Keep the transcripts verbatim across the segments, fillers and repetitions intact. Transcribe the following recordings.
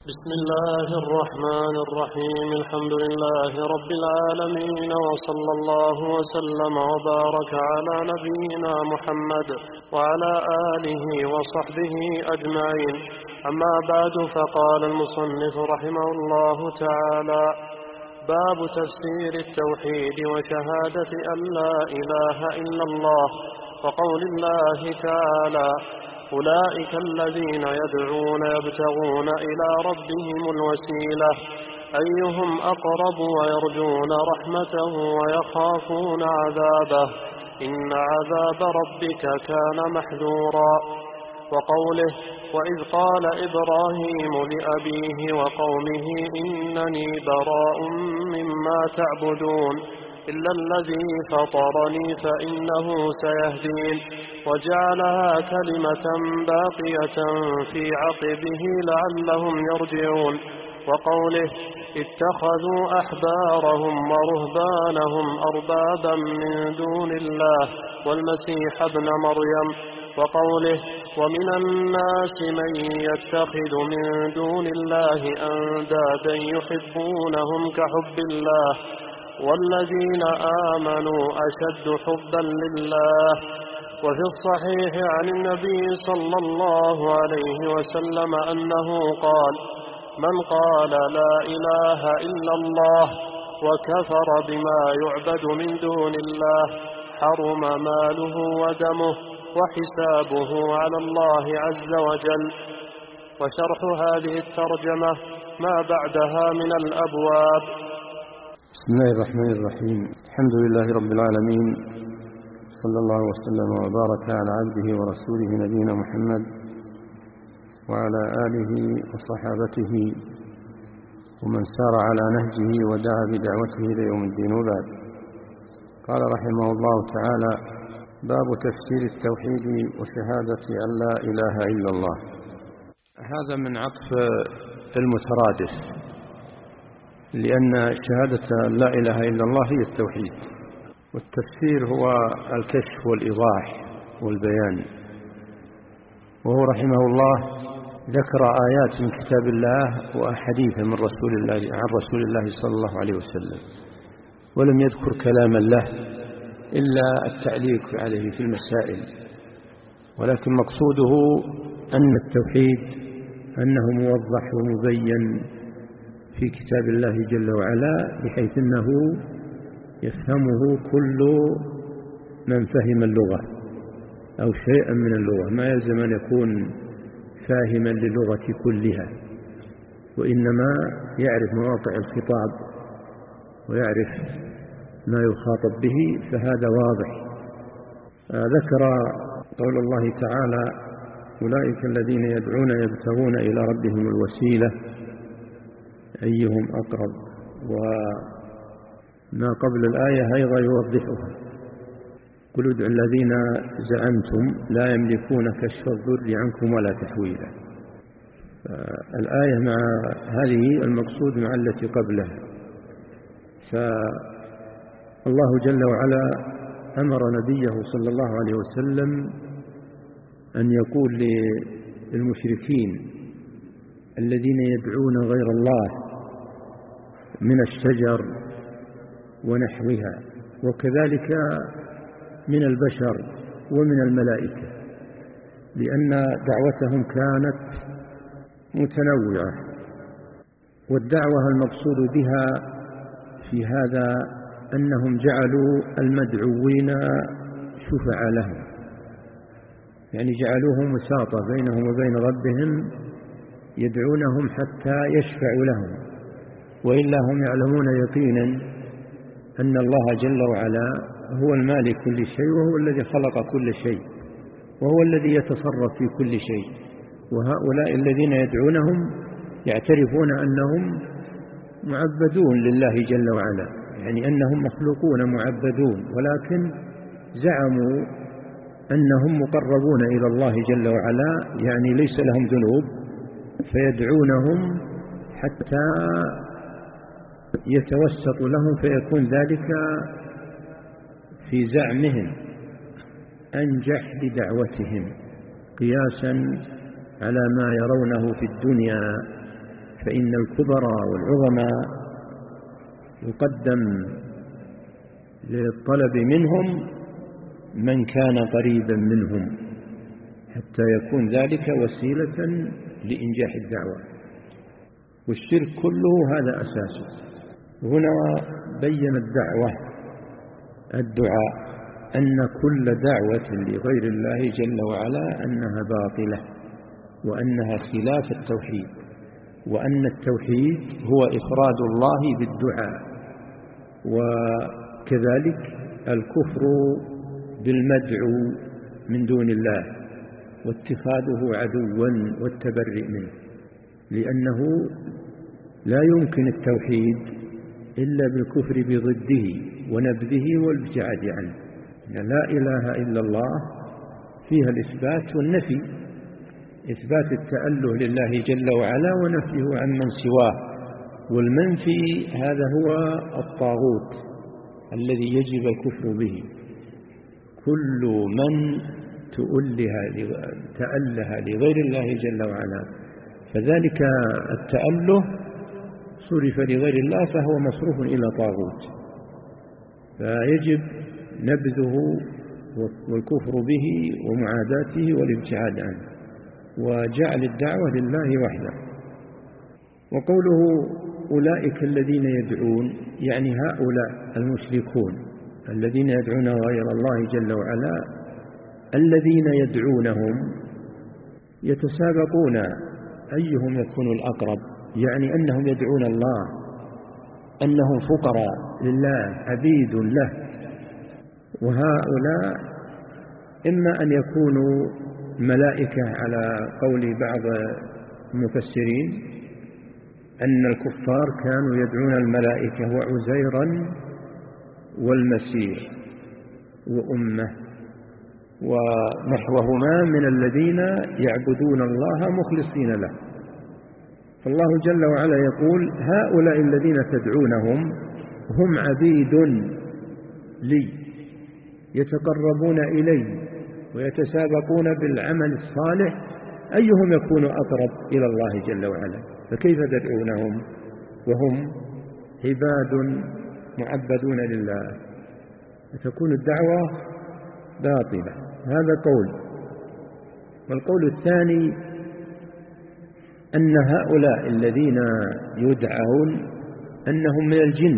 بسم الله الرحمن الرحيم. الحمد لله رب العالمين، وصلى الله وسلم وبارك على نبينا محمد وعلى آله وصحبه أجمعين. أما بعد، فقال المصنف رحمه الله تعالى: باب تفسير التوحيد وشهادة أن لا إله إلا الله، وقول الله تعالى: أولئك الذين يدعون يبتغون إلى ربهم الوسيلة أيهم أقرب ويرجون رحمته ويخافون عذابه إن عذاب ربك كان محذورا. وقوله: وإذ قال إبراهيم لأبيه وقومه إنني براء مما تعبدون إلا الذي فطرني فإنه سيهدين، وجعلها كلمة باقية في عقبه لعلهم يرجعون. وقوله: اتخذوا أحبارهم ورهبانهم أربابا من دون الله والمسيح ابن مريم. وقوله: ومن الناس من يتخذ من دون الله أندادا يحبونهم كحب الله والذين آمنوا أشد حبا لله. وفي الصحيح عن النبي صلى الله عليه وسلم أنه قال: من قال لا إله إلا الله وكفر بما يعبد من دون الله حرم ماله ودمه وحسابه على الله عز وجل. وشرح هذه الترجمة ما بعدها من الأبواب. بسم الله الرحمن الرحيم. الحمد لله رب العالمين، صلى الله وسلم وبارك على عبده ورسوله نبينا محمد وعلى آله وصحابته ومن سار على نهجه ودعا بدعوته إلى يوم الدين. وبعد، قال رحمه الله تعالى: باب تفسير التوحيد وشهادة أن لا إله إلا الله. هذا من عطف المترادف، لأن شهادة لا إله إلا الله هي التوحيد، والتفسير هو الكشف والإيضاح والبيان. وهو رحمه الله ذكر آيات من كتاب الله وأحاديث من رسول الله عن رسول الله صلى الله عليه وسلم، ولم يذكر كلاما له إلا التعليق عليه في المسائل. ولكن مقصوده أن التوحيد أنه موضح ومبين في كتاب الله جل وعلا، بحيث أنه يفهمه كل من فهم اللغة أو شيئا من اللغة، ما يلزم أن يكون فاهما للغة كلها، وإنما يعرف مواقع الخطاب ويعرف ما يخاطب به، فهذا واضح. ذكر قول الله تعالى: أولئك الذين يدعون يبتغون إلى ربهم الوسيلة أيهم أقرب، وما قبل الآية أيضا يوضحها: قل ادعوا الذين زعمتم لا يملكون كشف الضر عنكم ولا تحويلا. الآية مع هذه المقصود مع التي قبلها. فالله جل وعلا أمر نبيه صلى الله عليه وسلم أن يقول للمشركين الذين يدعون غير الله من الشجر ونحوها، وكذلك من البشر ومن الملائكة، لأن دعوتهم كانت متنوعة، والدعوة المقصود بها في هذا أنهم جعلوا المدعوين شفعاء لهم، يعني جعلوهم وساطة بينهم وبين ربهم، يدعونهم حتى يشفعوا لهم، وإلا هم يعلمون يقينا أن الله جل وعلا هو المالك كل شيء، وهو الذي خلق كل شيء، وهو الذي يتصرف في كل شيء. وهؤلاء الذين يدعونهم يعترفون أنهم معبدون لله جل وعلا، يعني أنهم مخلوقون معبدون، ولكن زعموا أنهم مقربون إلى الله جل وعلا، يعني ليس لهم ذنوب، فيدعونهم حتى يتوسط لهم، فيكون ذلك في زعمهم أنجح لدعوتهم، قياسا على ما يرونه في الدنيا فإن الكبراء والعظماء يقدم للطلب منهم من كان قريبا منهم حتى يكون ذلك وسيلة لإنجاح الدعوة. والشرك كله هذا أساسه. هنا بين الدعوة الدعاء أن كل دعوة لغير الله جل وعلا أنها باطلة، وأنها خلاف التوحيد، وأن التوحيد هو إفراد الله بالدعاء، وكذلك الكفر بالمدعو من دون الله واتخاذه عدوا والتبرئ منه، لأنه لا يمكن التوحيد إلا بالكفر بضده ونبذه والابتعاد عنه. لا إله إلا الله فيها الإثبات والنفي، إثبات التأله لله جل وعلا ونفيه عن من سواه، والمنفي هذا هو الطاغوت الذي يجب الكفر به. كل من تأله لغير الله جل وعلا فذلك التأله صرف لغير الله فهو مصروف إلى طاغوت، فيجب نبذه والكفر به ومعاداته والابتعاد عنه وجعل الدعوة لله وحده. وقوله أولئك الذين يدعون يعني هؤلاء المشركون الذين يدعون غير الله جل وعلا، الذين يدعونهم يتسابقون أيهم يكون الأقرب، يعني أنهم يدعون الله، أنهم فقراء لله عبيد له. وهؤلاء إما أن يكونوا ملائكة على قول بعض المفسرين أن الكفار كانوا يدعون الملائكة وعزيرا والمسيح وأمه ونحوهما من الذين يعبدون الله مخلصين له. فالله جل وعلا يقول هؤلاء الذين تدعونهم هم عبيد لي يتقربون إلي ويتسابقون بالعمل الصالح أيهم يكون أقرب إلى الله جل وعلا، فكيف تدعونهم وهم عباد معبدون لله؟ فتكون الدعوة باطلة. هذا قول. والقول الثاني أن هؤلاء الذين يدعون أنهم من الجن.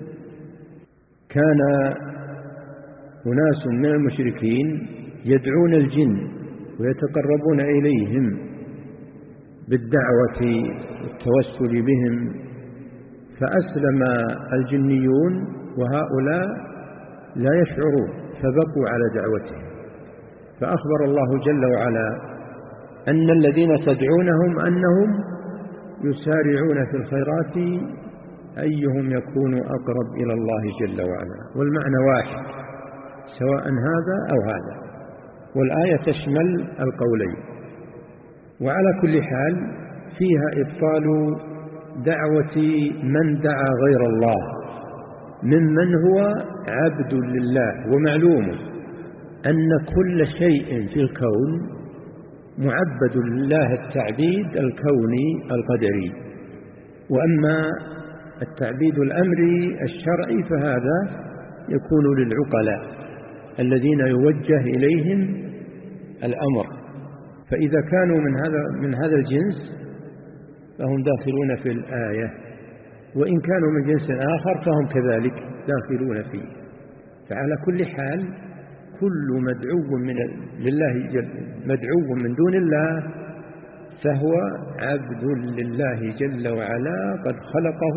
كان أناس من المشركين يدعون الجن ويتقربون إليهم بالدعوة والتوسل بهم، فأسلم الجنيون وهؤلاء لا يشعرون فبقوا على دعوتهم. فأخبر الله جل وعلا أن الذين تدعونهم أنهم يسارعون في الخيرات أيهم يكون أقرب إلى الله جل وعلا، والمعنى واحد سواء هذا أو هذا، والآية تشمل القولين. وعلى كل حال فيها إبطال دعوة من دعا غير الله ممن هو عبد لله. ومعلوم أن كل شيء في الكون معبد لله التعبيد الكوني القدري، وأما التعبيد الأمري الشرعي فهذا يكون للعقلاء الذين يوجه إليهم الأمر، فإذا كانوا من هذا من هذا الجنس فهم داخلون في الآية، وإن كانوا من جنس آخر فهم كذلك داخلون فيه. فعلى كل حال كل مدعو من لله مدعو من دون الله فهو عبد لله جل وعلا قد خلقه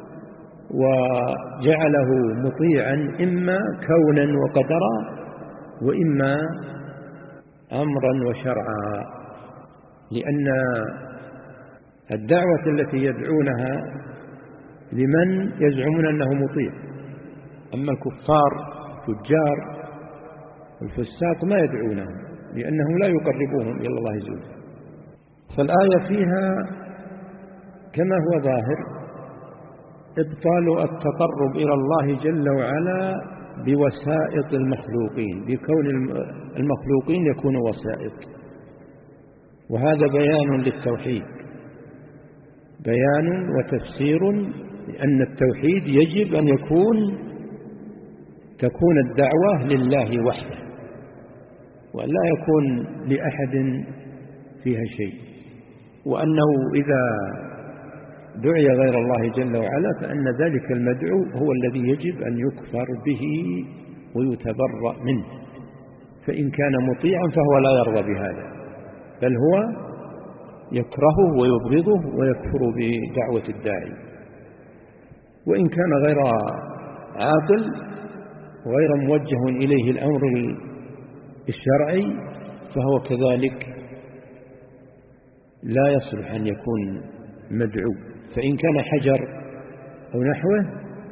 وجعله مطيعا إما كونا وقدرا وإما أمرا وشرعا، لأن الدعوة التي يدعونها لمن يزعمون أنه مطيع، أما الكفار الفجار الفساق ما يدعونهم لأنهم لا يقربوهم إلى الله زلفى. فالآية فيها كما هو ظاهر إبطال التقرب إلى الله جل وعلا بوسائط المخلوقين، بكون المخلوقين يكونوا وسائط، وهذا بيان للتوحيد، بيان وتفسير لأن التوحيد يجب أن يكون تكون الدعوة لله وحده، ولا يكون لأحد فيها شيء، وأنه إذا دعي غير الله جل وعلا فأن ذلك المدعو هو الذي يجب أن يكفر به ويتبرأ منه، فإن كان مطيعا فهو لا يرضى بهذا، بل هو يكرهه ويبغضه ويكفر بدعوة الداعي. وإن كان غير عاقل وغير موجه إليه الأمر الشرعي فهو كذلك لا يصلح أن يكون مدعو. فإن كان حجر أو نحوه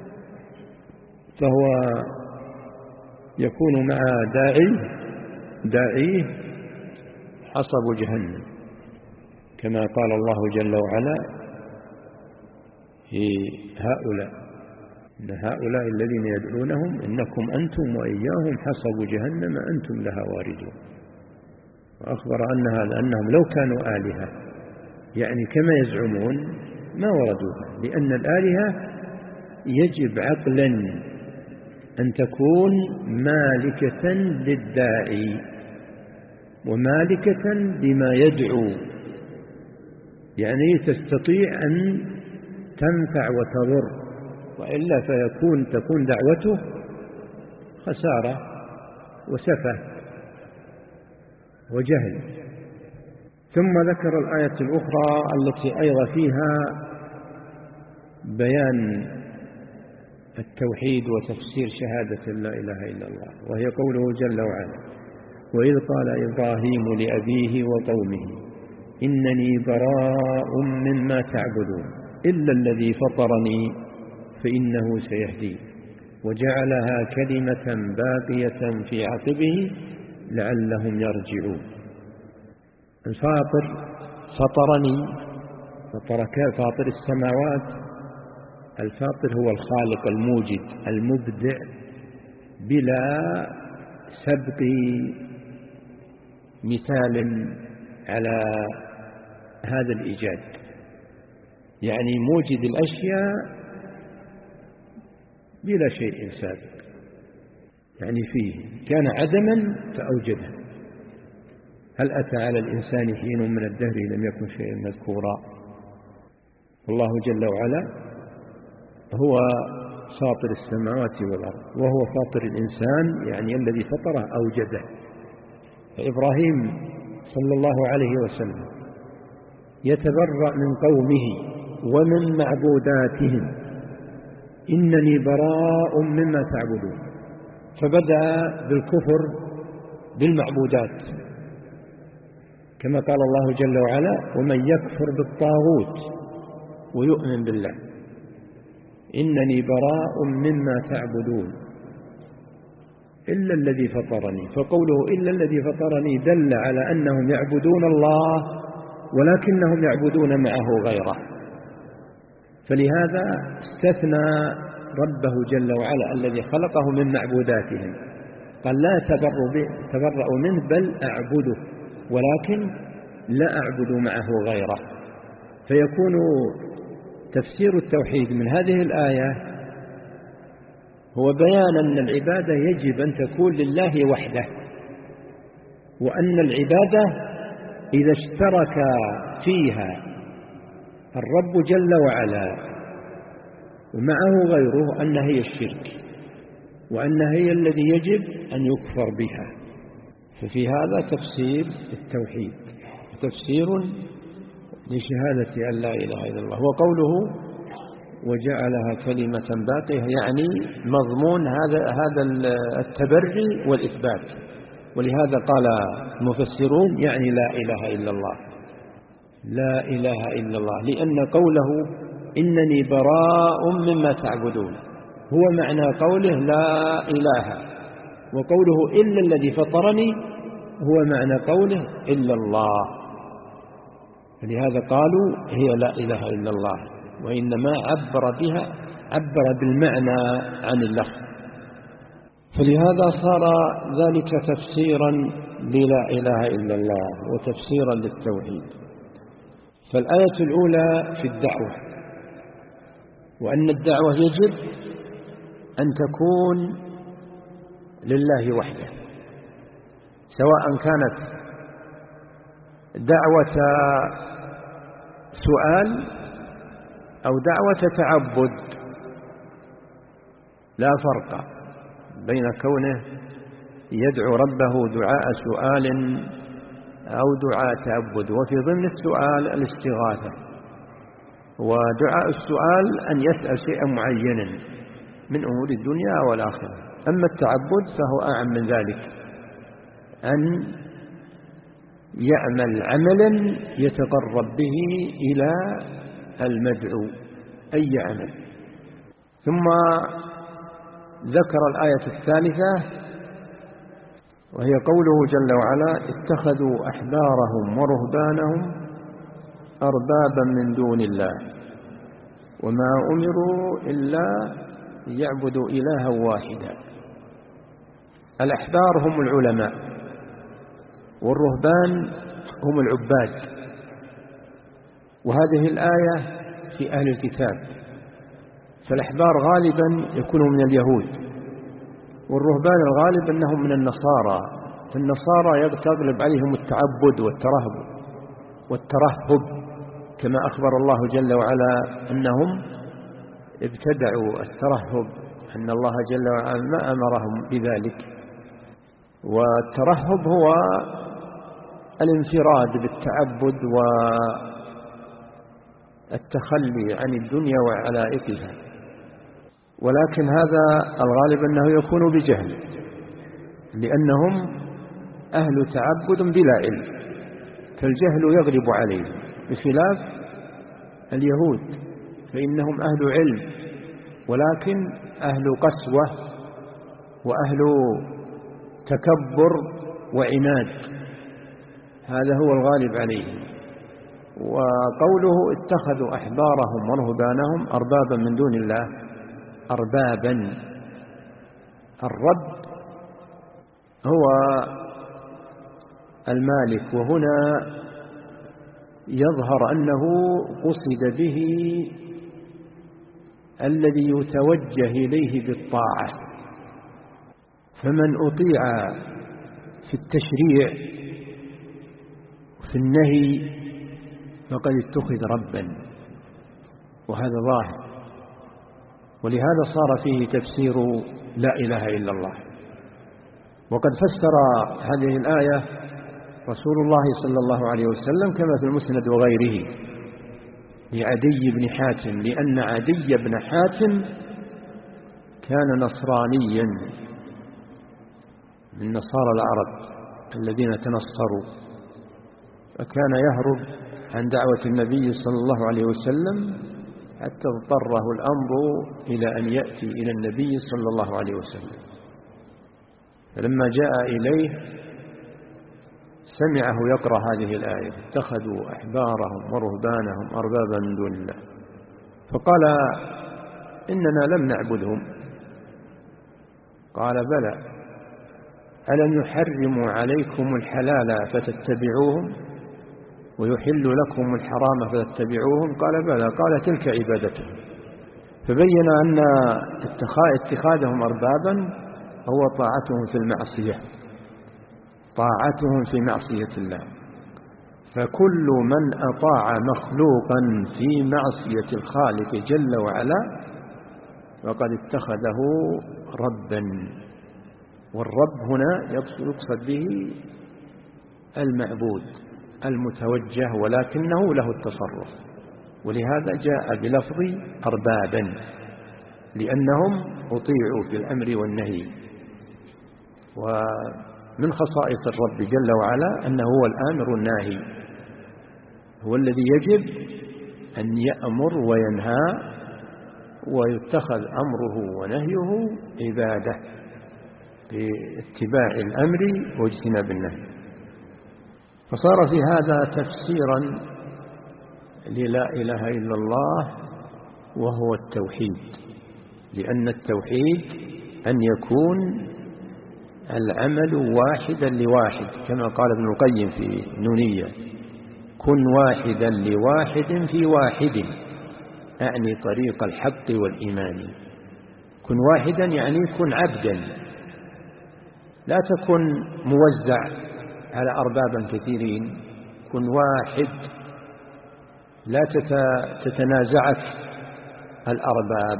فهو يكون مع داعي داعيه حصب جهنم، كما قال الله جل وعلا في هؤلاء إن هؤلاء الذين يدعونهم إنكم أنتم وإياهم حصب جهنم أنتم لها واردون. وأخبر أنها لأنهم لو كانوا آلهة يعني كما يزعمون ما وردوها، لأن الآلهة يجب عقلا أن تكون مالكة للداعي ومالكة لما يدعو، يعني تستطيع أن تنفع وتضر، وإلا فيكون تكون دعوته خسارة وسفه وجهل. ثم ذكر الآية الأخرى التي أيضا فيها بيان التوحيد وتفسير شهادة لا إله إلا الله، وهي قوله جل وعلا: وإذ قال إبراهيم لأبيه وقومه إنني براء مما تعبدون إلا الذي فطرني فإنه سيهدين وجعلها كلمة باقية في عقبه لعلهم يرجعون. الفاطر فطرني، فاطر السماوات، الفاطر هو الخالق الموجد المبدع بلا سبق مثال على هذا الإيجاد، يعني موجد الأشياء بلا شيء سابق، يعني فيه كان عدما فأوجده. هل أتى على الإنسان حين من الدهر لم يكن شيئا مذكورا؟ والله جل وعلا هو فاطر السماوات والأرض، وهو فاطر الإنسان يعني الذي فطره أوجده. فإبراهيم صلى الله عليه وسلم يتبرأ من قومه ومن معبوداتهم، إنني براء مما تعبدون، فبدأ بالكفر بالمعبودات كما قال الله جل وعلا: ومن يكفر بالطاغوت ويؤمن بالله إنني براء مما تعبدون إلا الذي فطرني. فقوله إلا الذي فطرني دل على أنهم يعبدون الله ولكنهم يعبدون معه غيره، فلهذا استثنى ربه جل وعلا الذي خلقه من معبوداتهم، قال لا تبرأوا منه بل أعبده، ولكن لا أعبد معه غيره. فيكون تفسير التوحيد من هذه الآية هو بيان أن العبادة يجب أن تكون لله وحده، وأن العبادة إذا اشترك فيها الرب جل وعلا ومعه غيره أن هي الشرك، وأن هي الذي يجب أن يكفر بها. ففي هذا تفسير التوحيد، تفسير لشهادة أن لا إله إلا الله. وقوله وجعلها كلمة باقية يعني مضمون هذا هذا التبري والإثبات، ولهذا قال المفسرون يعني لا إله إلا الله، لا إله إلا الله، لأن قوله إنني براء مما تعبدون هو معنى قوله لا إله، وقوله إلا الذي فطرني هو معنى قوله إلا الله. فلهذا قالوا هي لا إله إلا الله، وإنما عبر بها عبر بالمعنى عن اللفظ، فلهذا صار ذلك تفسيرا للا إله إلا الله وتفسيرا للتوحيد. فالآية الأولى في الدعوة، وأن الدعوة يجب أن تكون لله وحده، سواء كانت دعوة سؤال أو دعوة تعبد، لا فرق بين كونه يدعو ربه دعاء سؤال أو دعاء تعبد. وفي ضمن السؤال الاستغاثة، ودعاء السؤال أن يسأل شيئا معينا من أمور الدنيا والآخرة. أما التعبد فهو أعم من ذلك، أن يعمل عملا يتقرب به إلى المدعو، أي عمل. ثم ذكر الآية الثالثة وهي قوله جل وعلا: اتخذوا أحبارهم ورهبانهم أربابا من دون الله وما أمروا إلا ليعبدوا إلها واحدا. الأحبار هم العلماء، والرهبان هم العباد. وهذه الآية في أهل الكتاب، فالأحبار غالبا يكونوا من اليهود، والرهبان الغالب أنهم من النصارى. فالنصارى تغلب عليهم التعبد والترهب والترهب، كما أخبر الله جل وعلا أنهم ابتدعوا الترهب، أن الله جل وعلا ما أمرهم بذلك. والترهب هو الانفراد بالتعبد والتخلي عن الدنيا وعلائقها، ولكن هذا الغالب أنه يكون بجهل، لأنهم أهل تعبد بلا علم، فالجهل يغلب عليه، بخلاف اليهود فإنهم أهل علم ولكن أهل قسوة وأهل تكبر وعناد، هذا هو الغالب عليه. وقوله اتخذوا أحبارهم ورهبانهم أربابا من دون الله، أربابا، الرب هو المالك، وهنا يظهر أنه قصد به الذي يتوجه إليه بالطاعة. فمن أطيع في التشريع في النهي فقد اتخذ ربا، وهذا ظاهر. ولهذا صار فيه تفسير لا إله إلا الله. وقد فسر هذه الآية رسول الله صلى الله عليه وسلم كما في المسند وغيره لعدي بن حاتم، لأن عدي بن حاتم كان نصرانيا من نصارى العرب الذين تنصروا، فكان يهرب عن دعوة النبي صلى الله عليه وسلم حتى اضطره الأمر إلى أن يأتي إلى النبي صلى الله عليه وسلم. فلما جاء إليه سمعه يقرأ هذه الآية: اتخذوا أحبارهم ورهبانهم أربابا من دون الله، فقال: إننا لم نعبدهم. قال: بلى، ألم يحرموا عليكم الحلال فتتبعوهم ويحل لكم الحرام فتتبعوهم؟ قال: بلى. قال: تلك عبادتهم. فبين أن اتخاذهم أربابا هو طاعتهم في المعصية، طاعتهم في معصية الله. فكل من أطاع مخلوقا في معصية الخالق جل وعلا فقد اتخذه ربا. والرب هنا يقصد به المعبود المتوجه، ولكنه له التصرف، ولهذا جاء بلفظ أربابا، لأنهم أطيعوا في الأمر والنهي. ومن خصائص الرب جل وعلا أنه هو الآمر الناهي، هو الذي يجب أن يأمر وينهى، ويتخذ أمره ونهيه عبادة باتباع الأمر واجتناب النهي. فصار في هذا تفسيرا للا إله إلا الله، وهو التوحيد، لأن التوحيد أن يكون العمل واحدا لواحد، كما قال ابن القيم في نونية: كن واحدا لواحد في واحد، أعني طريق الحق والإيمان. كن واحدا يعني كن عبدا، لا تكن موزع على أربابا كثيرين، كن واحد، لا تتنازعك الأرباب،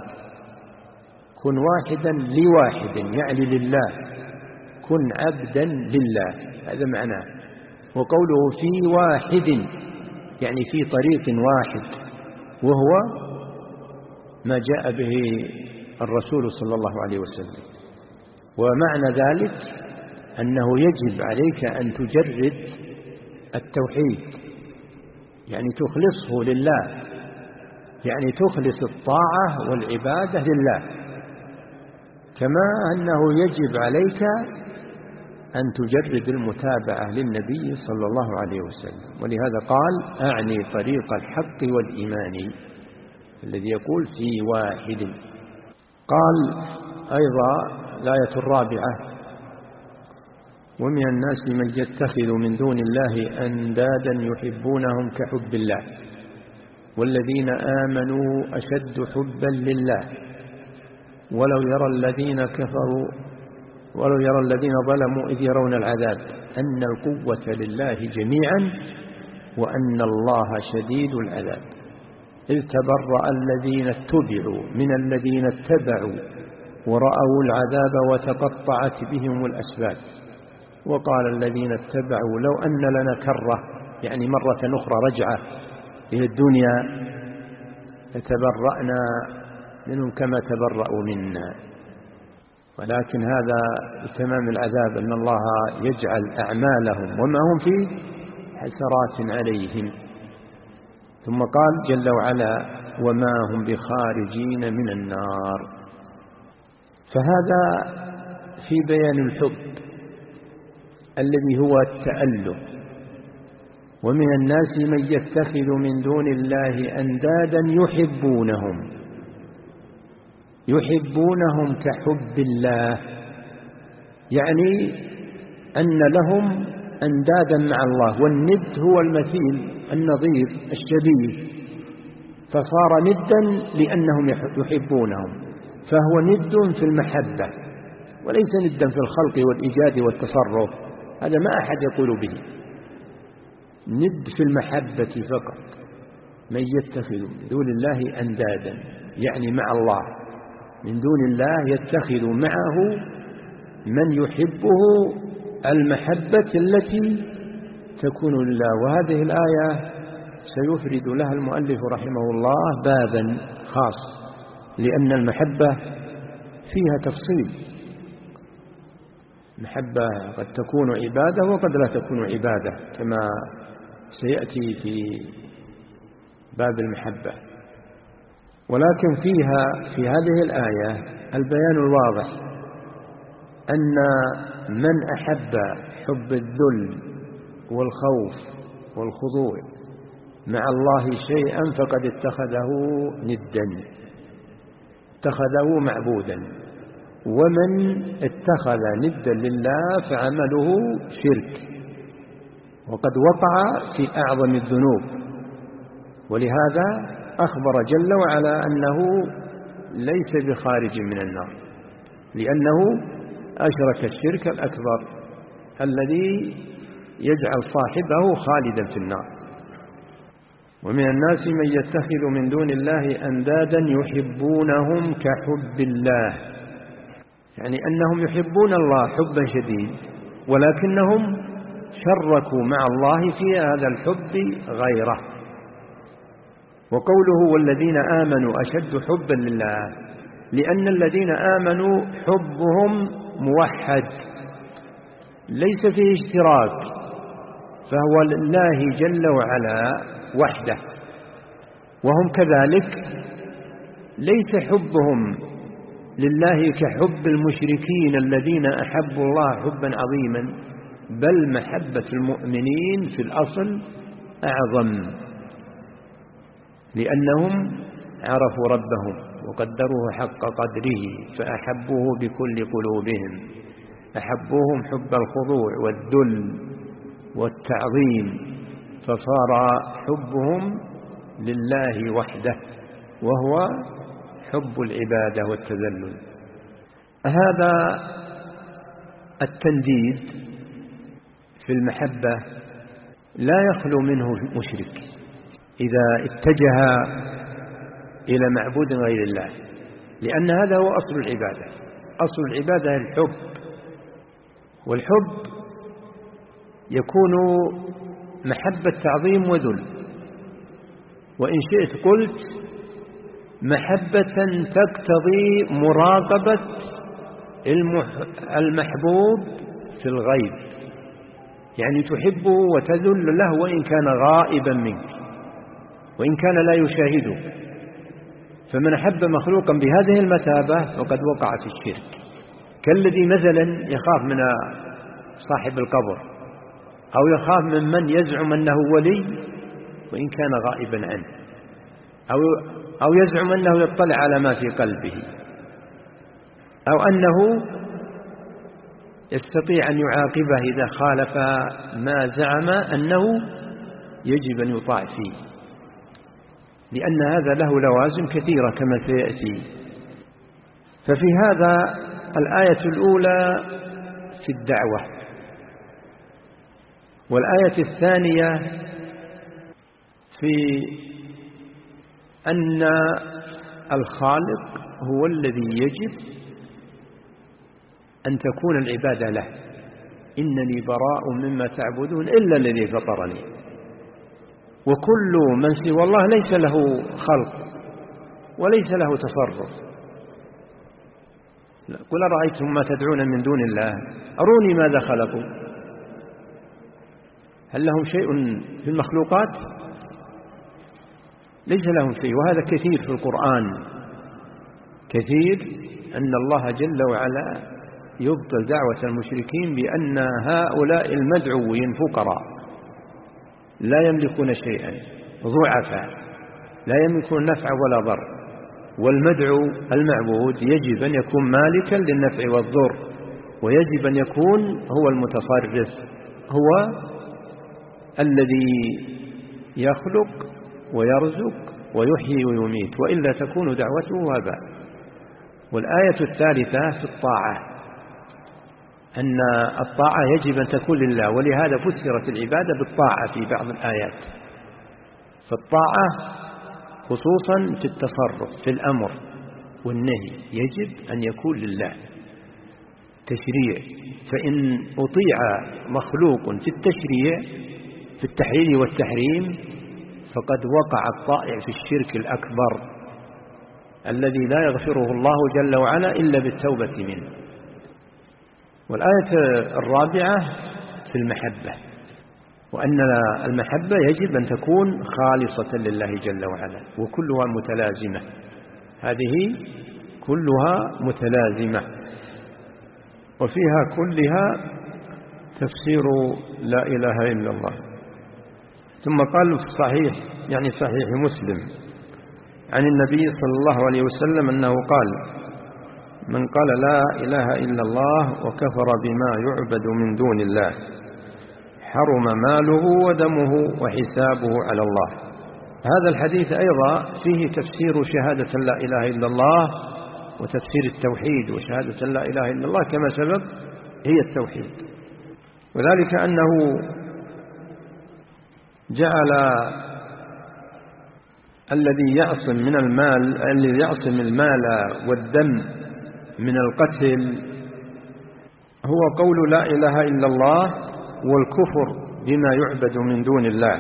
كن واحدا لواحد يعني لله، كن عبدا لله، هذا معناه. وقوله في واحد يعني في طريق واحد، وهو ما جاء به الرسول صلى الله عليه وسلم. ومعنى ذلك أنه يجب عليك أن تجرد التوحيد، يعني تخلصه لله، يعني تخلص الطاعة والعبادة لله، كما أنه يجب عليك أن تجرد المتابعة للنبي صلى الله عليه وسلم. ولهذا قال أعني طريق الحق والإيمان الذي يقول في واحد. قال أيضا الآية الرابعة: ومن الناس من يتخذ من دون الله أندادا يحبونهم كحب الله والذين آمنوا أشد حبا لله ولو يرى الذين كفروا ولو يرى الذين ظلموا إذ يرون العذاب أن القوة لله جميعا وأن الله شديد العذاب إذ تبرأ الذين اتبعوا من الذين اتبعوا ورأوا العذاب وتقطعت بهم الأسباب وقال الذين اتبعوا لو أن لنا كرة، يعني مرة أخرى رجعة إلى الدنيا، فتبرأنا منهم كما تبرأوا منا. ولكن هذا بتمام العذاب أن الله يجعل أعمالهم وما هم فيه حسرات عليهم. ثم قال جل وعلا: وما هم بخارجين من النار. فهذا في بيان الحب الذي هو التأله. ومن الناس من يتخذ من دون الله أندادا يحبونهم يحبونهم كحب الله، يعني أن لهم أندادا مع الله، والند هو المثيل النظير الشبيه، فصار ندا لأنهم يحبونهم، فهو ند في المحبة وليس ندا في الخلق والإيجاد والتصرف، هذا ما أحد يقول به. ند في المحبة فقط. من يتخذ من دون الله أندادا يعني مع الله، من دون الله يتخذ معه من يحبه المحبة التي تكون لله. وهذه الآية سيفرد لها المؤلف رحمه الله بابا خاص، لأن المحبة فيها تفصيل. محبة قد تكون عبادة وقد لا تكون عبادة كما سيأتي في باب المحبة. ولكن فيها في هذه الآية البيان الواضح أن من أحب حب الذل والخوف والخضوع مع الله شيئا فقد اتخذه ندا، اتخذه معبودا. ومن اتخذ ندا لله فعمله شرك، وقد وقع في أعظم الذنوب. ولهذا أخبر جل وعلا أنه ليس بخارج من النار، لأنه أشرك الشرك الأكبر الذي يجعل صاحبه خالدا في النار. ومن الناس من يتخذ من دون الله أندادا يحبونهم كحب الله، يعني أنهم يحبون الله حبا شديد، ولكنهم شركوا مع الله في هذا الحب غيره. وقوله والذين آمنوا أشد حبا لله، لأن الذين آمنوا حبهم موحد ليس فيه اشتراك، فهو لله جل وعلا وحده، وهم كذلك ليس حبهم لله كحب المشركين الذين أحبوا الله حبا عظيما، بل محبة المؤمنين في الأصل أعظم، لأنهم عرفوا ربهم وقدروه حق قدره فأحبوه بكل قلوبهم، أحبوهم حب الخضوع والذل والتعظيم فصار حبهم لله وحده وهو حب العبادة والتذلل. هذا التنديد في المحبة لا يخلو منه مشرك إذا اتجه إلى معبود غير الله، لأن هذا هو أصل العبادة. أصل العبادة الحب، والحب يكون محبة تعظيم وذل، وإن شئت قلت محبة تقتضي مراقبة المحبوب في الغيب، يعني تحبه وتذل له وإن كان غائبا منك، وإن كان لا يشاهدك. فمن أحب مخلوقا بهذه المثابة فقد وقع في الشرك، كالذي مثلا يخاف من صاحب القبر، أو يخاف من من يزعم أنه ولي وإن كان غائبا عنه، أو أو يزعم أنه يطلع على ما في قلبه، أو أنه يستطيع أن يعاقبه إذا خالف ما زعم أنه يجب أن يطاع فيه، لأن هذا له لوازم كثيرة كما سيأتي. ففي هذا الآية الأولى في الدعوة، والآية الثانية في أن الخالق هو الذي يجب أن تكون العبادة له. إنني براء مما تعبدون إلا الذي فطرني. وكل من سوى الله ليس له خلق وليس له تصرف. قل أرأيتم ما تدعون من دون الله أروني ماذا خلقوا، هل لهم شيء في المخلوقات؟ ليس لهم شيء. وهذا كثير في القرآن، كثير أن الله جل وعلا يبطل دعوة المشركين بأن هؤلاء المدعوين فقراء لا يملكون شيئا، ضعفاء لا يملكون نفع ولا ضر، والمدعو المعبود يجب أن يكون مالكا للنفع والضر، ويجب أن يكون هو المتصرف، هو الذي يخلق ويرزق ويحيي ويميت، وإلا تكون دعوته هباء. والآية الثالثة في الطاعة، أن الطاعة يجب أن تكون لله، ولهذا فسرت العبادة بالطاعة في بعض الآيات. فالطاعة خصوصا في التصرف في الأمر والنهي يجب أن يكون لله تشريع. فإن أطيع مخلوق في التشريع في التحليل والتحريم فقد وقع الطائع في الشرك الأكبر الذي لا يغفره الله جل وعلا إلا بالتوبة منه. والآية الرابعة في المحبة، وأن المحبة يجب أن تكون خالصة لله جل وعلا وكلها متلازمة، هذه كلها متلازمة، وفيها كلها تفسير لا إله إلا الله. ثم قال في الصحيح يعني صحيح مسلم عن النبي صلى الله عليه وسلم أنه قال: من قال لا إله إلا الله وكفر بما يعبد من دون الله حرم ماله ودمه وحسابه على الله. هذا الحديث أيضا فيه تفسير شهادة لا إله إلا الله وتفسير التوحيد، وشهادة لا إله إلا الله كما سبق هي التوحيد، وذلك أنه جعل الذي يعصم من المال الذي يعصم المال والدم من القتل هو قول لا إله إلا الله والكفر بما يعبد من دون الله،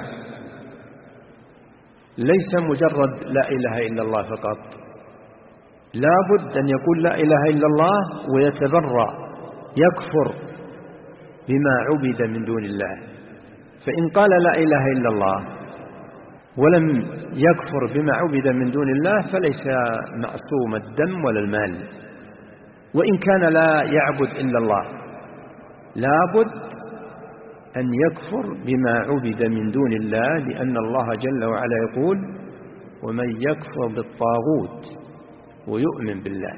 ليس مجرد لا إله إلا الله فقط، لا بد أن يقول لا إله إلا الله ويتبرأ يكفر بما عبد من دون الله. فإن قال لا إله إلا الله ولم يكفر بما عبد من دون الله فليس معصوم الدم ولا المال، وإن كان لا يعبد إلا الله لابد أن يكفر بما عبد من دون الله، لأن الله جل وعلا يقول: ومن يكفر بالطاغوت ويؤمن بالله.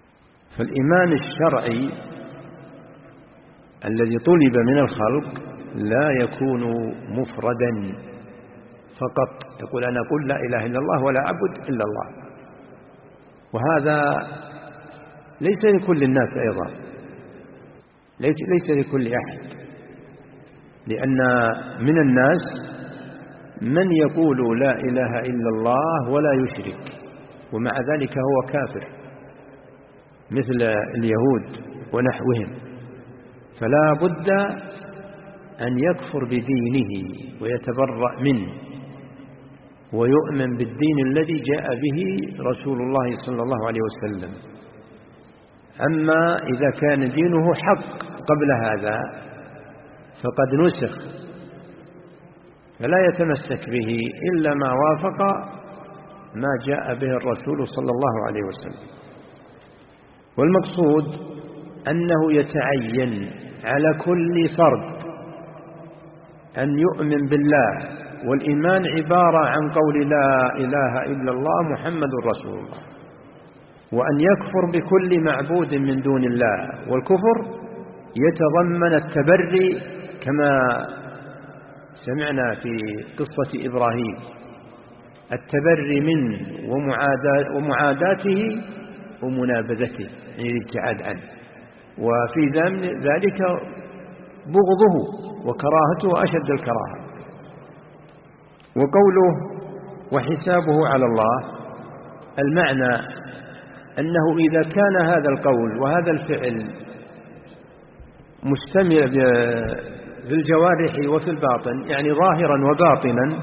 فالإيمان الشرعي الذي طلب من الخلق لا يكون مفردا فقط، يقول أنا أقول لا إله إلا الله ولا أعبد إلا الله، وهذا ليس لكل الناس أيضا، ليس لكل أحد، لأن من الناس من يقول لا إله إلا الله ولا يشرك ومع ذلك هو كافر مثل اليهود ونحوهم، فلا بد أن يكفر بدينه ويتبرأ منه ويؤمن بالدين الذي جاء به رسول الله صلى الله عليه وسلم. أما إذا كان دينه حق قبل هذا فقد نسخ، فلا يتمسك به إلا ما وافق ما جاء به الرسول صلى الله عليه وسلم. والمقصود أنه يتعين على كل فرد أن يؤمن بالله، والإيمان عبارة عن قول لا إله إلا الله محمد رسول الله، وأن يكفر بكل معبود من دون الله. والكفر يتضمن التبري كما سمعنا في قصة إبراهيم، التبري منه ومعاداته ومنابذته، يعني الابتعاد عنه، وفي ذلك بغضه وكراهته أشد الكراهة. وقوله وحسابه على الله، المعنى أنه إذا كان هذا القول وهذا الفعل مجتمع في الجوارح وفي الباطن، يعني ظاهرا وباطنا،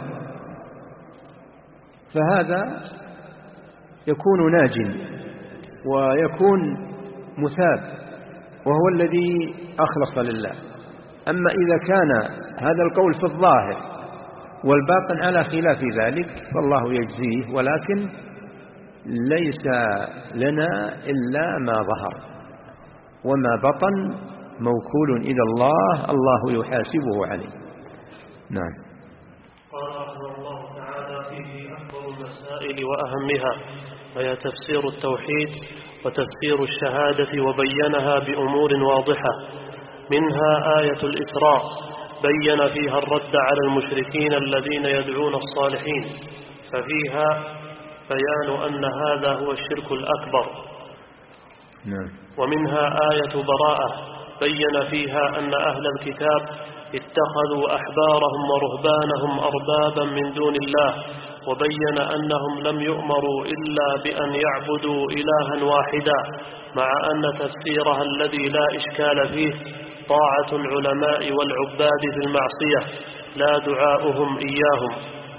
فهذا يكون ناج ويكون مثاب، وهو الذي أخلص لله. أما إذا كان هذا القول في الظاهر والباطن على خلاف ذلك فالله يجزيه، ولكن ليس لنا إلا ما ظهر، وما بطن موكول إلى الله، الله يحاسبه عليه. نعم. قال رحمه الله تعالى فيه أكبر المسائل وأهمها، وهي تفسير التوحيد وتفسير الشهادة، وبينها بأمور واضحة، منها آية الإسراء بين فيها الرد على المشركين الذين يدعون الصالحين، ففيها بيان أن هذا هو الشرك الأكبر. نعم. ومنها آية براءة بين فيها أن أهل الكتاب اتخذوا أحبارهم ورهبانهم أربابا من دون الله، وبين أنهم لم يؤمروا إلا بأن يعبدوا إلها واحدا، مع أن تفسيرها الذي لا إشكال فيه طاعة العلماء والعباد في المعصية لا دعاؤهم إياهم.